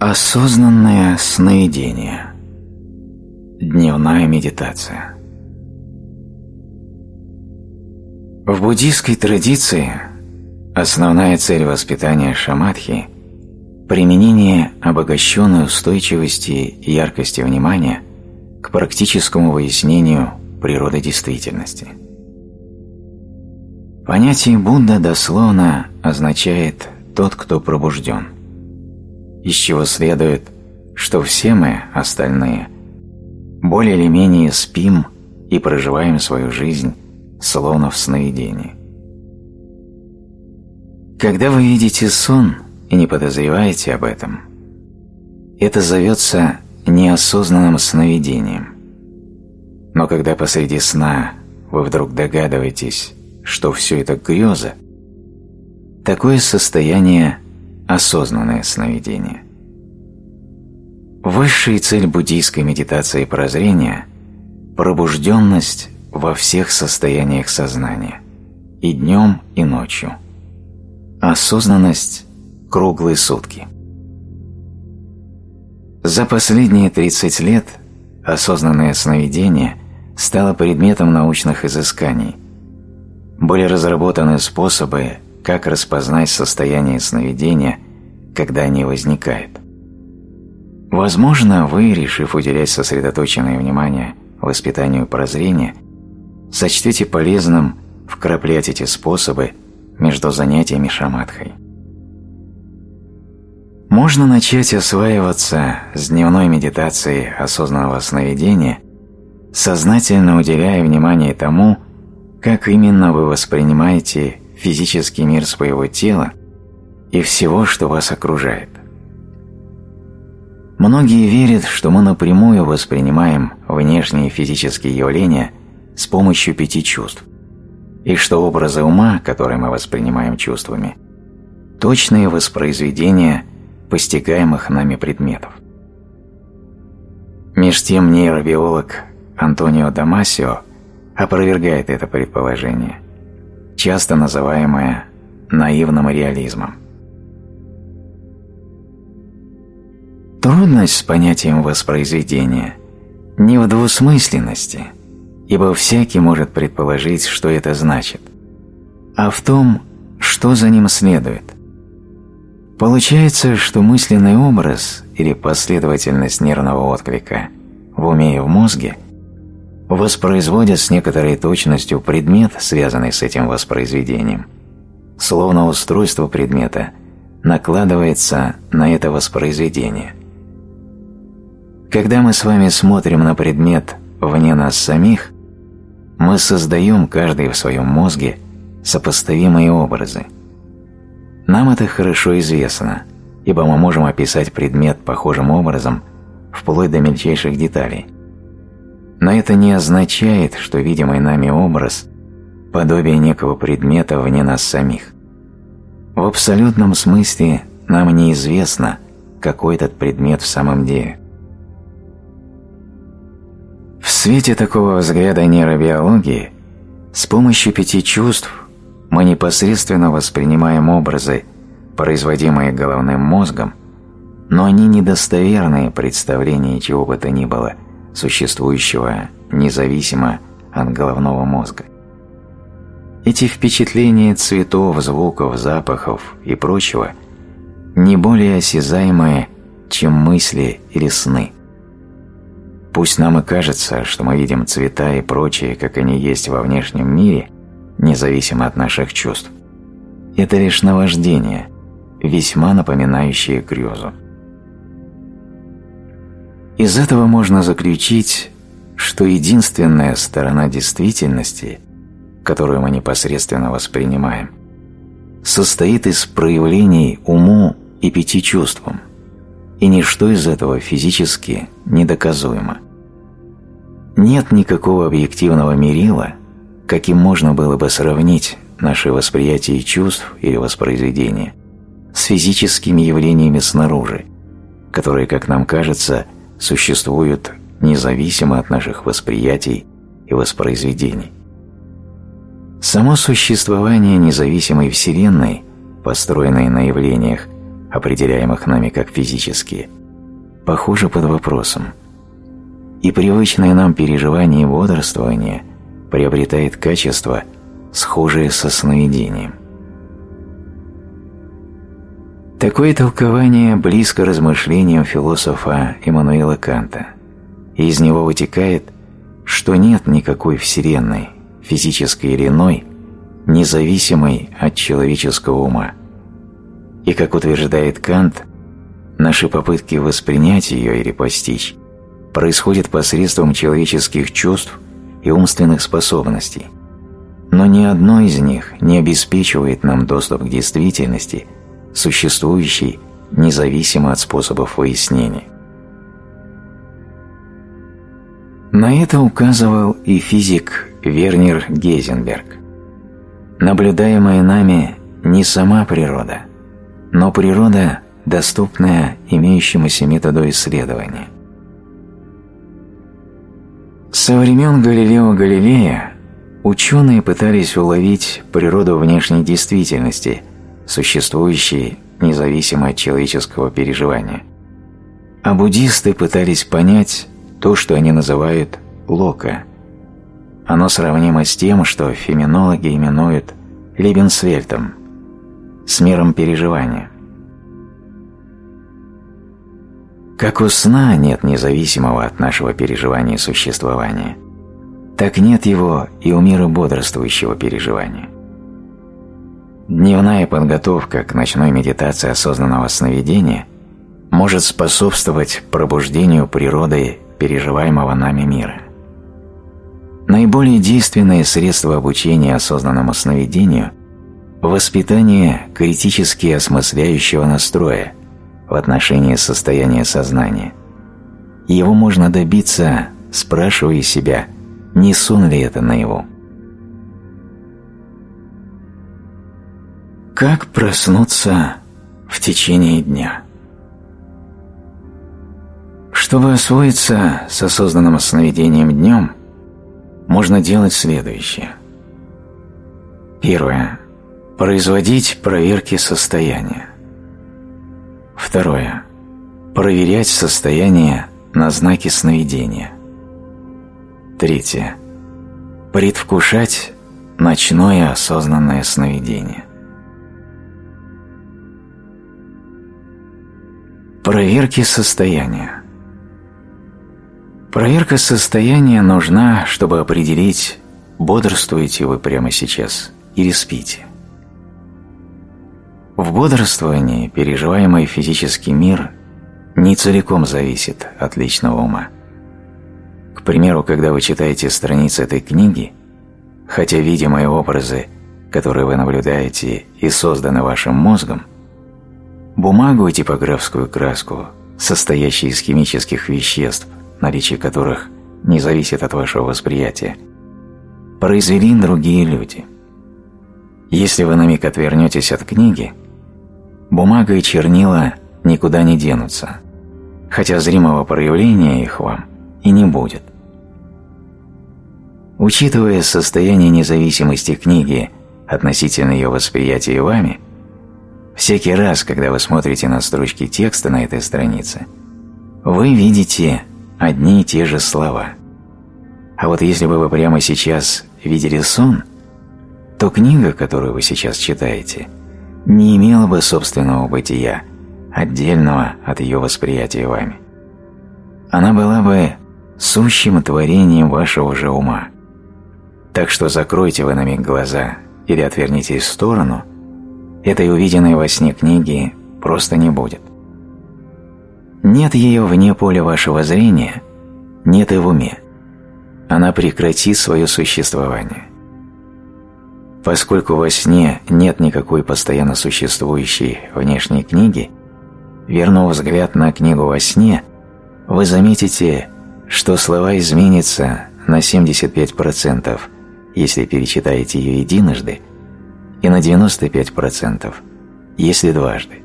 Осознанное сновидение. Дневная медитация. В буддийской традиции основная цель воспитания шамадхи – применение обогащенной устойчивости и яркости внимания к практическому выяснению природы действительности. Понятие Будда дословно означает «тот, кто пробужден», из чего следует, что все мы, остальные, более или менее спим и проживаем свою жизнь словно в сновидении. Когда вы видите сон и не подозреваете об этом, это зовется неосознанным сновидением. Но когда посреди сна вы вдруг догадываетесь, что все это греза, такое состояние – осознанное сновидение. Высшая цель буддийской медитации прозрения – пробужденность во всех состояниях сознания, и днем, и ночью. Осознанность круглые сутки. За последние 30 лет осознанное сновидение стало предметом научных изысканий. Были разработаны способы, как распознать состояние сновидения, когда они возникают. Возможно, вы, решив уделять сосредоточенное внимание воспитанию прозрения, сочтете полезным вкраплять эти способы между занятиями шамадхой. Можно начать осваиваться с дневной медитацией осознанного сновидения, сознательно уделяя внимание тому, как именно вы воспринимаете физический мир своего тела и всего, что вас окружает. Многие верят, что мы напрямую воспринимаем внешние физические явления с помощью 5 чувств, и что образы ума, которые мы воспринимаем чувствами, точные воспроизведения постигаемых нами предметов. Меж тем нейробиолог Антонио Дамасио опровергает это предположение, часто называемое наивным реализмом. Трудность с понятием воспроизведения не в двусмысленности, ибо всякий может предположить, что это значит, а в том, что за ним следует. Получается, что мысленный образ или последовательность нервного отклика в уме и в мозге воспроизводят с некоторой точностью предмет, связанный с этим воспроизведением, словно устройство предмета накладывается на это воспроизведение. Когда мы с вами смотрим на предмет вне нас самих, мы создаем каждый в своем мозге сопоставимые образы. Нам это хорошо известно, ибо мы можем описать предмет похожим образом вплоть до мельчайших деталей. Но это не означает, что видимый нами образ – подобие некого предмета вне нас самих. В абсолютном смысле нам неизвестно, какой этот предмет в самом деле. В свете такого взгляда нейробиологии с помощью 5 чувств мы непосредственно воспринимаем образы, производимые головным мозгом, но они недостоверные представления чего бы то ни было, существующего независимо от головного мозга. Эти впечатления цветов, звуков, запахов и прочего не более осязаемые, чем мысли или сны. Пусть нам и кажется, что мы видим цвета и прочее, как они есть во внешнем мире, независимо от наших чувств. Это лишь наваждение, весьма напоминающее грезу. Из этого можно заключить, что единственная сторона действительности, которую мы непосредственно воспринимаем, состоит из проявлений уму и 5 чувствам, и ничто из этого физически недоказуемо. Нет никакого объективного мерила, каким можно было бы сравнить наше восприятие чувств или воспроизведения с физическими явлениями снаружи, которые, как нам кажется, существуют независимо от наших восприятий и воспроизведений. Само существование независимой Вселенной, построенной на явлениях, определяемых нами как физические, похожи под вопросом, и привычное нам переживание и бодрствование приобретает качество, схожее со сновидением. Такое толкование близко размышлениям философа Иммануила Канта, и из него вытекает, что нет никакой вселенной, физической или иной, независимой от человеческого ума. И, как утверждает Кант, наши попытки воспринять ее или постичь происходят посредством человеческих чувств и умственных способностей, но ни одно из них не обеспечивает нам доступ к действительности, существующей независимо от способов выяснения. На это указывал и физик Вернер Гейзенберг. Наблюдаемая нами не сама природа, но природа, доступная имеющемуся методу исследования. Со времен Галилео Галилея ученые пытались уловить природу внешней действительности, существующей независимо от человеческого переживания, а буддисты пытались понять то, что они называют лока. Оно сравнимо с тем, что феноменологи именуют Лебенсвельтом, с миром переживания. Как у сна нет независимого от нашего переживания существования, так нет его и у мира бодрствующего переживания. Дневная подготовка к ночной медитации осознанного сновидения может способствовать пробуждению природы переживаемого нами мира. Наиболее действенное средство обучения осознанному сновидению – воспитание критически осмысляющего настроя в отношении состояния сознания. И его можно добиться, спрашивая себя, не сон ли это наяву. Как проснуться в течение дня? Чтобы освоиться с осознанным сновидением днем, можно делать следующее. Первое. Производить проверки состояния. Второе. Проверять состояние на знаки сновидения. Третье. Предвкушать ночное осознанное сновидение. Проверки состояния. Проверка состояния нужна, чтобы определить, бодрствуете вы прямо сейчас или спите. В бодрствовании переживаемый физический мир не целиком зависит от личного ума. К примеру, когда вы читаете страницы этой книги, хотя видимые образы, которые вы наблюдаете и созданы вашим мозгом, бумагу и типографскую краску, состоящие из химических веществ, наличие которых не зависит от вашего восприятия, произвели другие люди. Если вы на миг отвернетесь от книги, бумага и чернила никуда не денутся, хотя зримого проявления их вам и не будет. Учитывая состояние независимости книги относительно ее восприятия вами, всякий раз, когда вы смотрите на строчки текста на этой странице, вы видите одни и те же слова. А вот если бы вы прямо сейчас видели сон, то книга, которую вы сейчас читаете, не имела бы собственного бытия, отдельного от ее восприятия вами. Она была бы сущим творением вашего же ума. Так что закройте вы на миг глаза или отвернитесь в сторону, этой увиденной во сне книги просто не будет. Нет ее вне поля вашего зрения, нет и в уме. Она прекратит свое существование. Поскольку во сне нет никакой постоянно существующей внешней книги, вернув взгляд на книгу во сне, вы заметите, что слова изменятся на 75%, если перечитаете ее единожды, и на 95%, если дважды.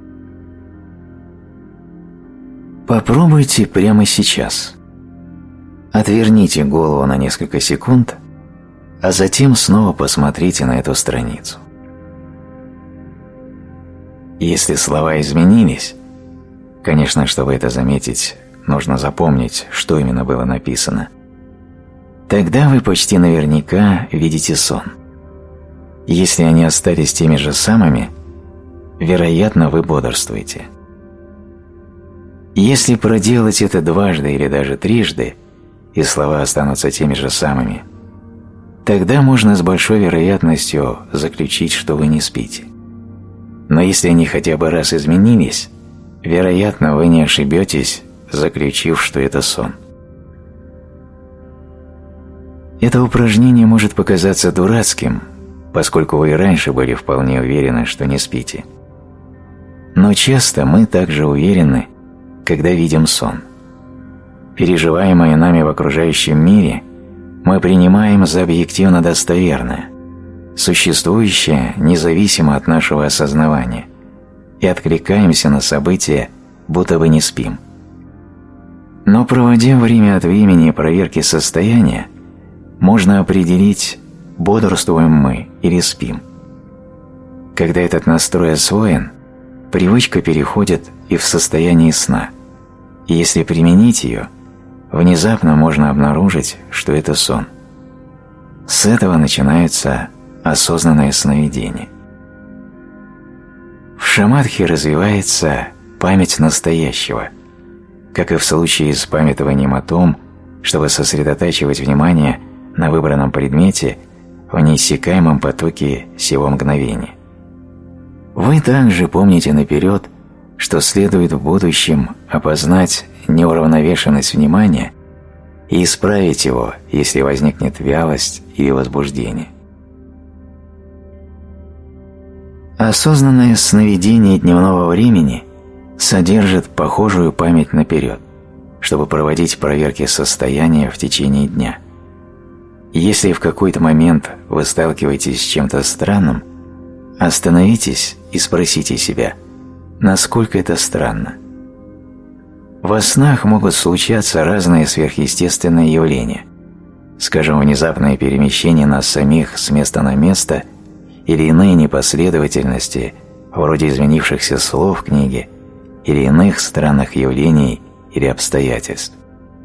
Попробуйте прямо сейчас. Отверните голову на несколько секунд, а затем снова посмотрите на эту страницу. Если слова изменились, конечно, чтобы это заметить, нужно запомнить, что именно было написано, тогда вы почти наверняка видите сон. Если они остались теми же самыми, вероятно, вы бодрствуете. Если проделать это дважды или даже трижды, и слова останутся теми же самыми, тогда можно с большой вероятностью заключить, что вы не спите. Но если они хотя бы раз изменились, вероятно, вы не ошибетесь, заключив, что это сон. Это упражнение может показаться дурацким, поскольку вы и раньше были вполне уверены, что не спите. Но часто мы также уверены, когда видим сон. Переживаемое нами в окружающем мире мы принимаем за объективно достоверное, существующее независимо от нашего осознавания, и откликаемся на события, будто бы не спим. Но проводя время от времени проверки состояния, можно определить, бодрствуем мы или спим. Когда этот настрой освоен, привычка переходит и в состояние сна, и если применить ее, внезапно можно обнаружить, что это сон. С этого начинается осознанное сновидение. В шамадхи развивается память настоящего, как и в случае с памятованием о том, чтобы сосредотачивать внимание на выбранном предмете в неиссякаемом потоке сего мгновения. Вы также помните наперед, что следует в будущем опознать неуравновешенность внимания и исправить его, если возникнет вялость или возбуждение. Осознанное сновидение дневного времени содержит похожую память наперед, чтобы проводить проверки состояния в течение дня. Если в какой-то момент вы сталкиваетесь с чем-то странным, остановитесь и спросите себя, насколько это странно. Во снах могут случаться разные сверхъестественные явления, скажем, внезапное перемещение нас самих с места на место или иные непоследовательности, вроде изменившихся слов в книге или иных странных явлений или обстоятельств.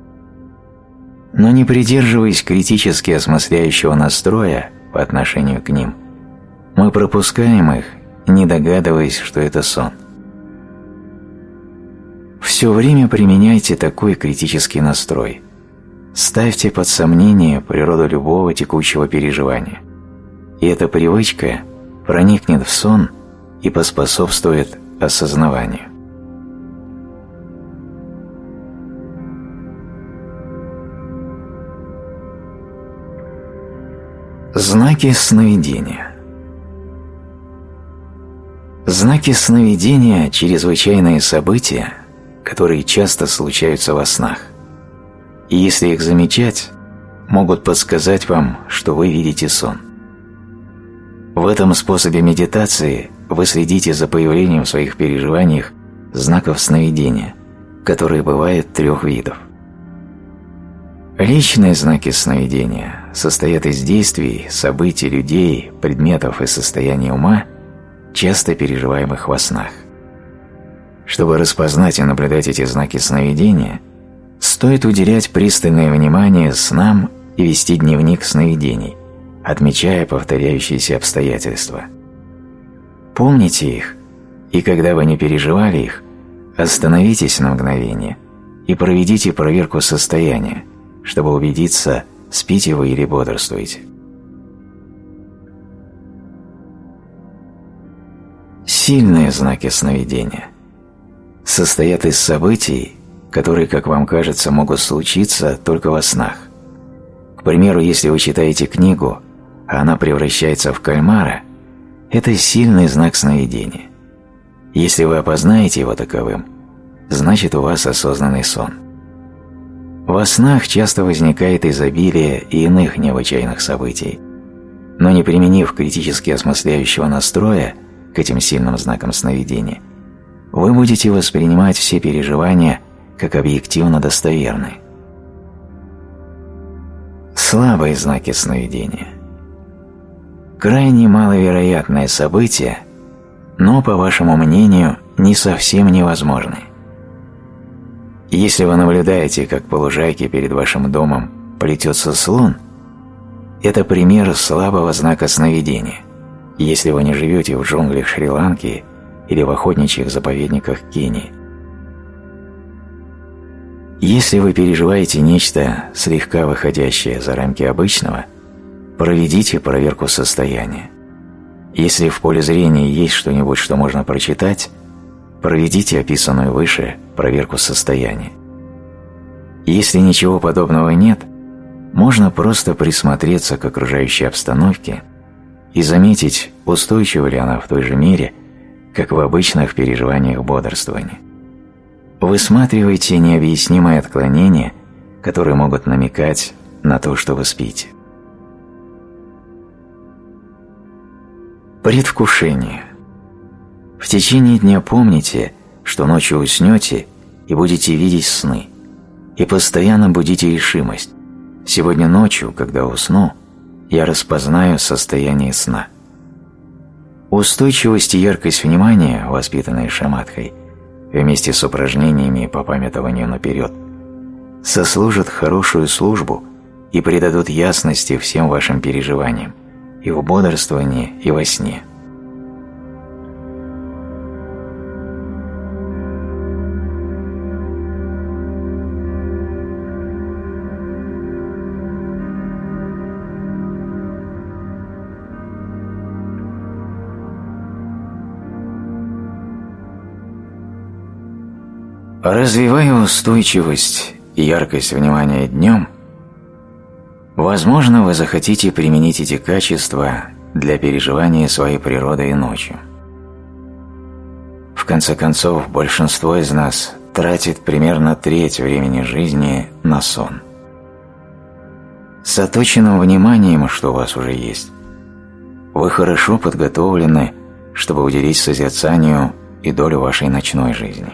Но не придерживаясь критически осмысляющего настроя по отношению к ним, мы пропускаем их, не догадываясь, что это сон. Все время применяйте такой критический настрой. Ставьте под сомнение природу любого текущего переживания. И эта привычка проникнет в сон и поспособствует осознаванию. Знаки сновидения. Знаки сновидения – чрезвычайные события, которые часто случаются во снах. И если их замечать, могут подсказать вам, что вы видите сон. В этом способе медитации вы следите за появлением в своих переживаниях знаков сновидения, которые бывают трех видов. Личные знаки сновидения состоят из действий, событий, людей, предметов и состояний ума, часто переживаемых во снах. Чтобы распознать и наблюдать эти знаки сновидения, стоит уделять пристальное внимание снам и вести дневник сновидений, отмечая повторяющиеся обстоятельства. Помните их, и когда вы не переживали их, остановитесь на мгновение и проведите проверку состояния, чтобы убедиться, спите вы или бодрствуете. Сильные знаки сновидения состоят из событий, которые, как вам кажется, могут случиться только во снах. К примеру, если вы читаете книгу, а она превращается в кальмара, это сильный знак сновидения. Если вы опознаете его таковым, значит, у вас осознанный сон. Во снах часто возникает изобилие и иных необычайных событий, но не применив критически осмысляющего настроя к этим сильным знакам сновидения, вы будете воспринимать все переживания как объективно достоверные. Слабые знаки сновидения. Крайне маловероятное событие, но, по вашему мнению, не совсем невозможны. Если вы наблюдаете, как по лужайке перед вашим домом плетется слон, это пример слабого знака сновидения, если вы не живете в джунглях Шри-Ланки или в охотничьих заповедниках Кении. Если вы переживаете нечто, слегка выходящее за рамки обычного, проведите проверку состояния. Если в поле зрения есть что-нибудь, что можно прочитать, проведите описанную выше проверку состояния. Если ничего подобного нет, можно просто присмотреться к окружающей обстановке и заметить, устойчива ли она в той же мере, как в обычных переживаниях бодрствования. Высматривайте необъяснимые отклонения, которые могут намекать на то, что вы спите. Предвкушение. В течение дня помните, что ночью уснете и будете видеть сны, и постоянно будите решимость. Сегодня ночью, когда усну, я распознаю состояние сна. Устойчивость и яркость внимания, воспитанные Шаматхой, вместе с упражнениями по памятованию наперед, сослужат хорошую службу и придадут ясности всем вашим переживаниям, и в бодрствовании, и во сне. Развивая устойчивость и яркость внимания днем, возможно, вы захотите применить эти качества для переживания своей природы и ночью. В конце концов, большинство из нас тратит примерно треть времени жизни на сон. С оточенным вниманием, что у вас уже есть, вы хорошо подготовлены, чтобы уделить созерцанию и долю вашей ночной жизни.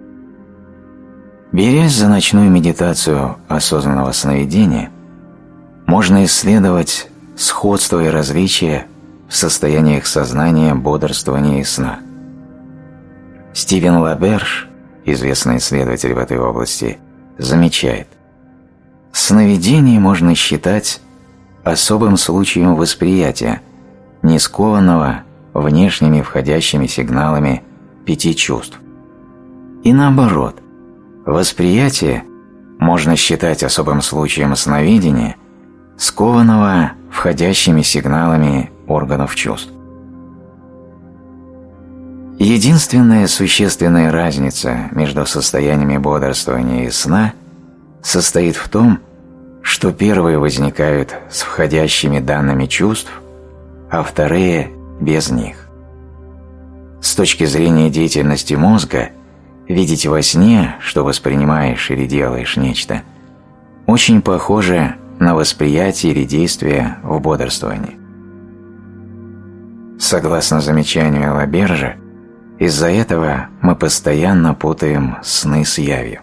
Берясь за ночную медитацию осознанного сновидения, можно исследовать сходство и различия в состояниях сознания, бодрствования и сна. Стивен Лаберж, известный исследователь в этой области, замечает: сновидение можно считать особым случаем восприятия, не скованного внешними входящими сигналами 5 чувств. И наоборот, восприятие можно считать особым случаем сновидения, скованного входящими сигналами органов чувств. Единственная существенная разница между состояниями бодрствования и сна состоит в том, что первые возникают с входящими данными чувств, а вторые – без них. С точки зрения деятельности мозга, видеть во сне, что воспринимаешь или делаешь нечто, очень похоже на восприятие или действие в бодрствовании. Согласно замечанию Лабержа, из-за этого мы постоянно путаем сны с явью.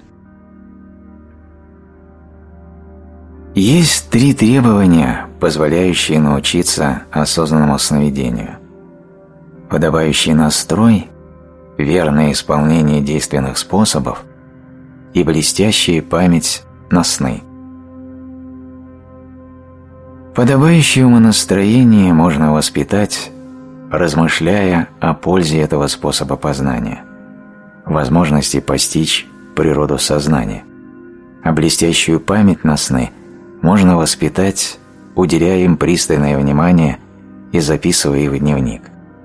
Есть 3 требования, позволяющие научиться осознанному сновидению: подобающий настрой, верное исполнение действенных способов и блестящая память на сны. Подобающее умонастроение можно воспитать, размышляя о пользе этого способа познания, возможности постичь природу сознания, а блестящую память на сны можно воспитать, уделяя им пристальное внимание и записывая их в дневник.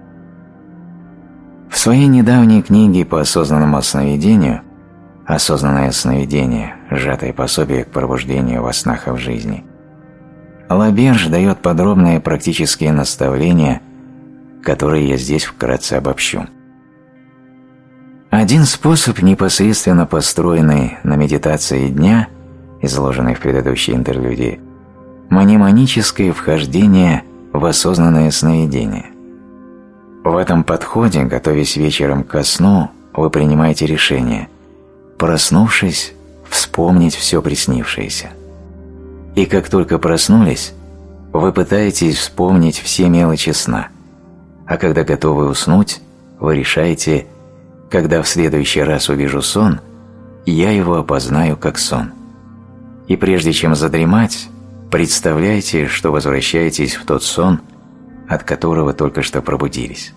В своей недавней книге по осознанному сновидению «Осознанное сновидение. Сжатое пособие к пробуждению во снах и в жизни» Лаберж дает подробные практические наставления, которые я здесь вкратце обобщу. Один способ, непосредственно построенный на медитации дня, изложенный в предыдущей интерлюдии, мнемоническое вхождение в осознанное сновидение. В этом подходе, готовясь вечером ко сну, вы принимаете решение, проснувшись, вспомнить все приснившееся. И как только проснулись, вы пытаетесь вспомнить все мелочи сна, а когда готовы уснуть, вы решаете: когда в следующий раз увижу сон, я его опознаю как сон. И прежде чем задремать, представляйте, что возвращаетесь в тот сон, от которого только что пробудились.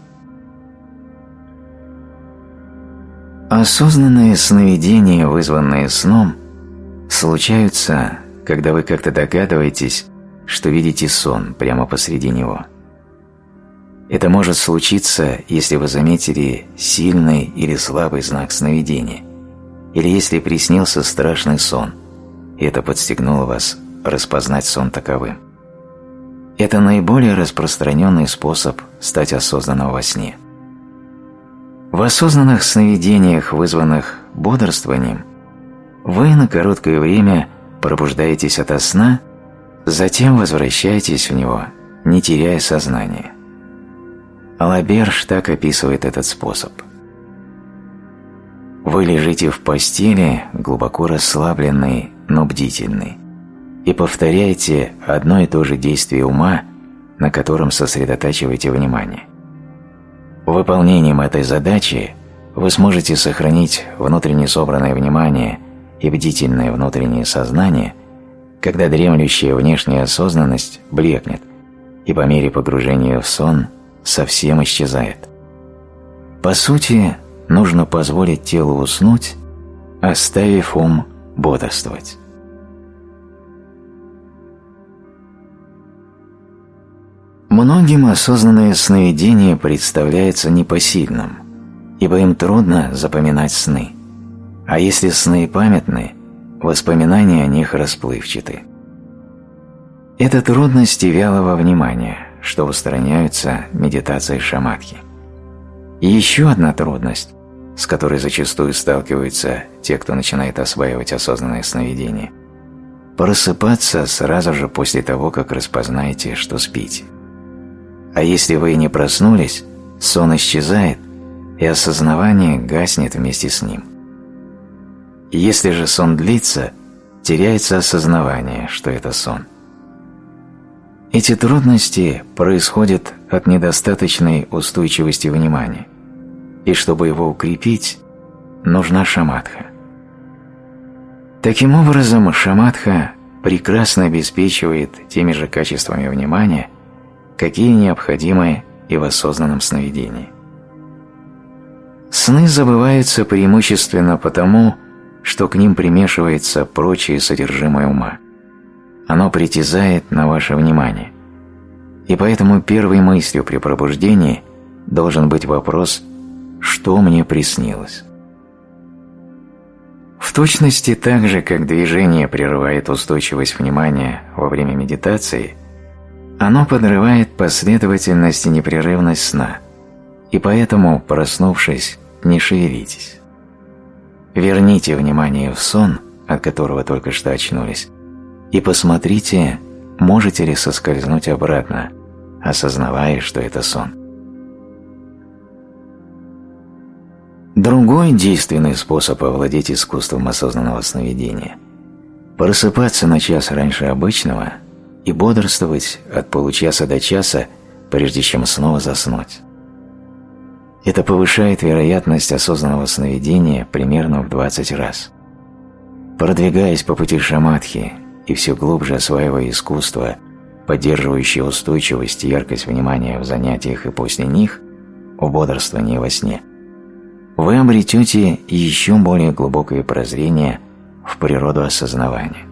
Осознанные сновидения, вызванные сном, случаются, когда вы как-то догадываетесь, что видите сон прямо посреди него. Это может случиться, если вы заметили сильный или слабый знак сновидения, или если приснился страшный сон, и это подстегнуло вас распознать сон таковым. Это наиболее распространенный способ стать осознанным во сне. В осознанных сновидениях, вызванных бодрствованием, вы на короткое время пробуждаетесь ото сна, затем возвращаетесь в него, не теряя сознания. Лаберж так описывает этот способ. Вы лежите в постели, глубоко расслабленный, но бдительный, и повторяете одно и то же действие ума, на котором сосредотачиваете внимание. Выполнением этой задачи вы сможете сохранить внутренне собранное внимание и бдительное внутреннее сознание, когда дремлющая внешняя осознанность блекнет и по мере погружения в сон совсем исчезает. По сути, нужно позволить телу уснуть, оставив ум бодрствовать. Многим осознанное сновидение представляется непосильным, ибо им трудно запоминать сны, а если сны памятны, воспоминания о них расплывчаты. Это трудности вялого внимания, что устраняются медитацией шаматхи. И еще одна трудность, с которой зачастую сталкиваются те, кто начинает осваивать осознанное сновидение – просыпаться сразу же после того, как распознаете, что спите. А если вы не проснулись, сон исчезает, и осознавание гаснет вместе с ним. Если же сон длится, теряется осознавание, что это сон. Эти трудности происходят от недостаточной устойчивости внимания, и чтобы его укрепить, нужна шаматха. Таким образом, шаматха прекрасно обеспечивает теми же качествами внимания, какие необходимы и в осознанном сновидении. Сны забываются преимущественно потому, что к ним примешивается прочее содержимое ума. Оно притязает на ваше внимание. И поэтому первой мыслью при пробуждении должен быть вопрос «что мне приснилось?». В точности так же, как движение прерывает устойчивость внимания во время медитации, оно подрывает последовательность и непрерывность сна, и поэтому, проснувшись, не шевелитесь. Верните внимание в сон, от которого только что очнулись, и посмотрите, можете ли соскользнуть обратно, осознавая, что это сон. Другой действенный способ овладеть искусством осознанного сновидения – просыпаться на час раньше обычного и бодрствовать от получаса до часа, прежде чем снова заснуть. Это повышает вероятность осознанного сновидения примерно в 20 раз. Продвигаясь по пути шаматхи и все глубже осваивая искусство, поддерживающее устойчивость и яркость внимания в занятиях и после них, в бодрствовании во сне, вы обретете еще более глубокое прозрение в природу осознавания.